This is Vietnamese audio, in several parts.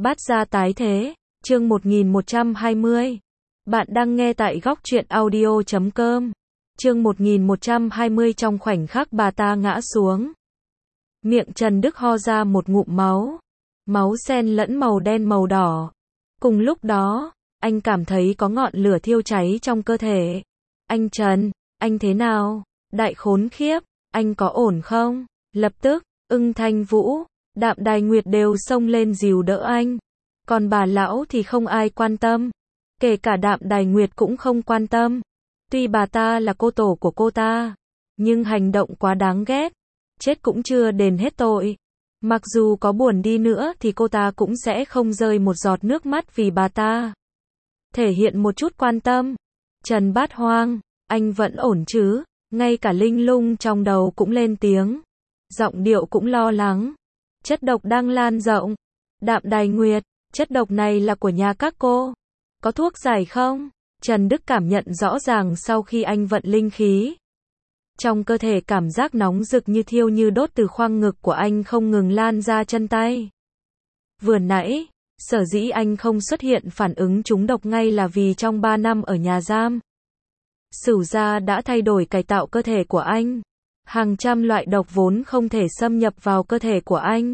Bát gia tái thế, chương 1120. Bạn đang nghe tại góc truyện audio.com. Chương 1120 trong khoảnh khắc bà ta ngã xuống. Miệng Trần Đức ho ra một ngụm máu. Máu xen lẫn màu đen màu đỏ. Cùng lúc đó, anh cảm thấy có ngọn lửa thiêu cháy trong cơ thể. Anh Trần, anh thế nào? Đại khốn khiếp, anh có ổn không? Lập tức, Ưng Thanh Vũ, Đạm Đài Nguyệt đều xông lên dìu đỡ anh. Còn bà lão thì không ai quan tâm. Kể cả Đạm Đài Nguyệt cũng không quan tâm. Tuy bà ta là cô tổ của cô ta, nhưng hành động quá đáng ghét. Chết cũng chưa đền hết tội. Mặc dù có buồn đi nữa thì cô ta cũng sẽ không rơi một giọt nước mắt vì bà ta. Thể hiện một chút quan tâm. Trần Bát Hoang, anh vẫn ổn chứ? Ngay cả Linh Lung trong đầu cũng lên tiếng. Giọng điệu cũng lo lắng. Chất độc đang lan rộng. Đạm Đài Nguyệt, chất độc này là của nhà các cô. Có thuốc giải không? Trần Đức cảm nhận rõ ràng sau khi anh vận linh khí. Trong cơ thể cảm giác nóng rực như thiêu như đốt từ khoang ngực của anh không ngừng lan ra chân tay. Vừa nãy, sở dĩ anh không xuất hiện phản ứng trúng độc ngay là vì trong 3 năm ở nhà giam, Sửu gia đã thay đổi cải tạo cơ thể của anh. Hàng trăm loại độc vốn không thể xâm nhập vào cơ thể của anh.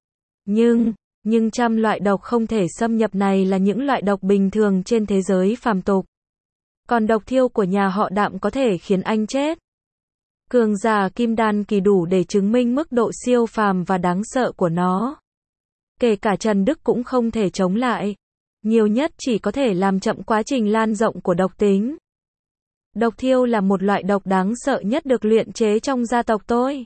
Nhưng trăm loại độc không thể xâm nhập này là những loại độc bình thường trên thế giới phàm tục. Còn độc thiêu của nhà họ Đạm có thể khiến anh chết. Cường giả kim đan kỳ đủ để chứng minh mức độ siêu phàm và đáng sợ của nó. Kể cả Trần Đức cũng không thể chống lại. Nhiều nhất chỉ có thể làm chậm quá trình lan rộng của độc tính. Độc thiêu là một loại độc đáng sợ nhất được luyện chế trong gia tộc tôi.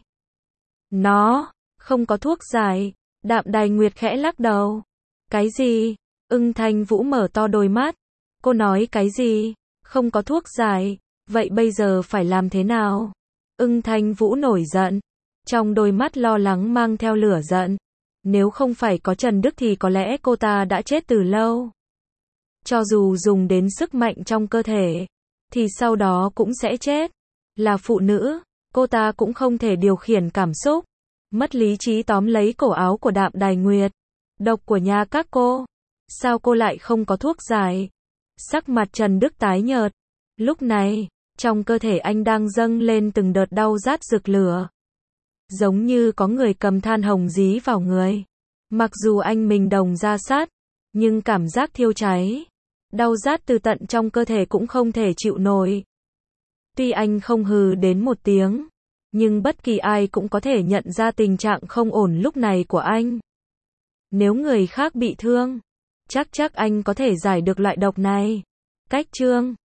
Nó không có thuốc giải. Đạm Đài Nguyệt khẽ lắc đầu. Cái gì? Ưng Thanh Vũ mở to đôi mắt. Cô nói cái gì? Không có thuốc giải. Vậy bây giờ phải làm thế nào? Ưng Thanh Vũ nổi giận. Trong đôi mắt lo lắng mang theo lửa giận. Nếu không phải có Trần Đức thì có lẽ cô ta đã chết từ lâu. Cho dù dùng đến sức mạnh trong cơ thể, thì sau đó cũng sẽ chết. Là phụ nữ, cô ta cũng không thể điều khiển cảm xúc. Mất lý trí tóm lấy cổ áo của Đạm Đài Nguyệt. Độc của nhà các cô. Sao cô lại không có thuốc giải? Sắc mặt Trần Đức tái nhợt. Lúc này, trong cơ thể anh đang dâng lên từng đợt đau rát rực lửa. Giống như có người cầm than hồng dí vào người. Mặc dù anh mình đồng ra sát, nhưng cảm giác thiêu cháy, đau rát từ tận trong cơ thể cũng không thể chịu nổi. Tuy anh không hừ đến một tiếng, nhưng bất kỳ ai cũng có thể nhận ra tình trạng không ổn lúc này của anh. Nếu người khác bị thương, chắc anh có thể giải được loại độc này. Cách chương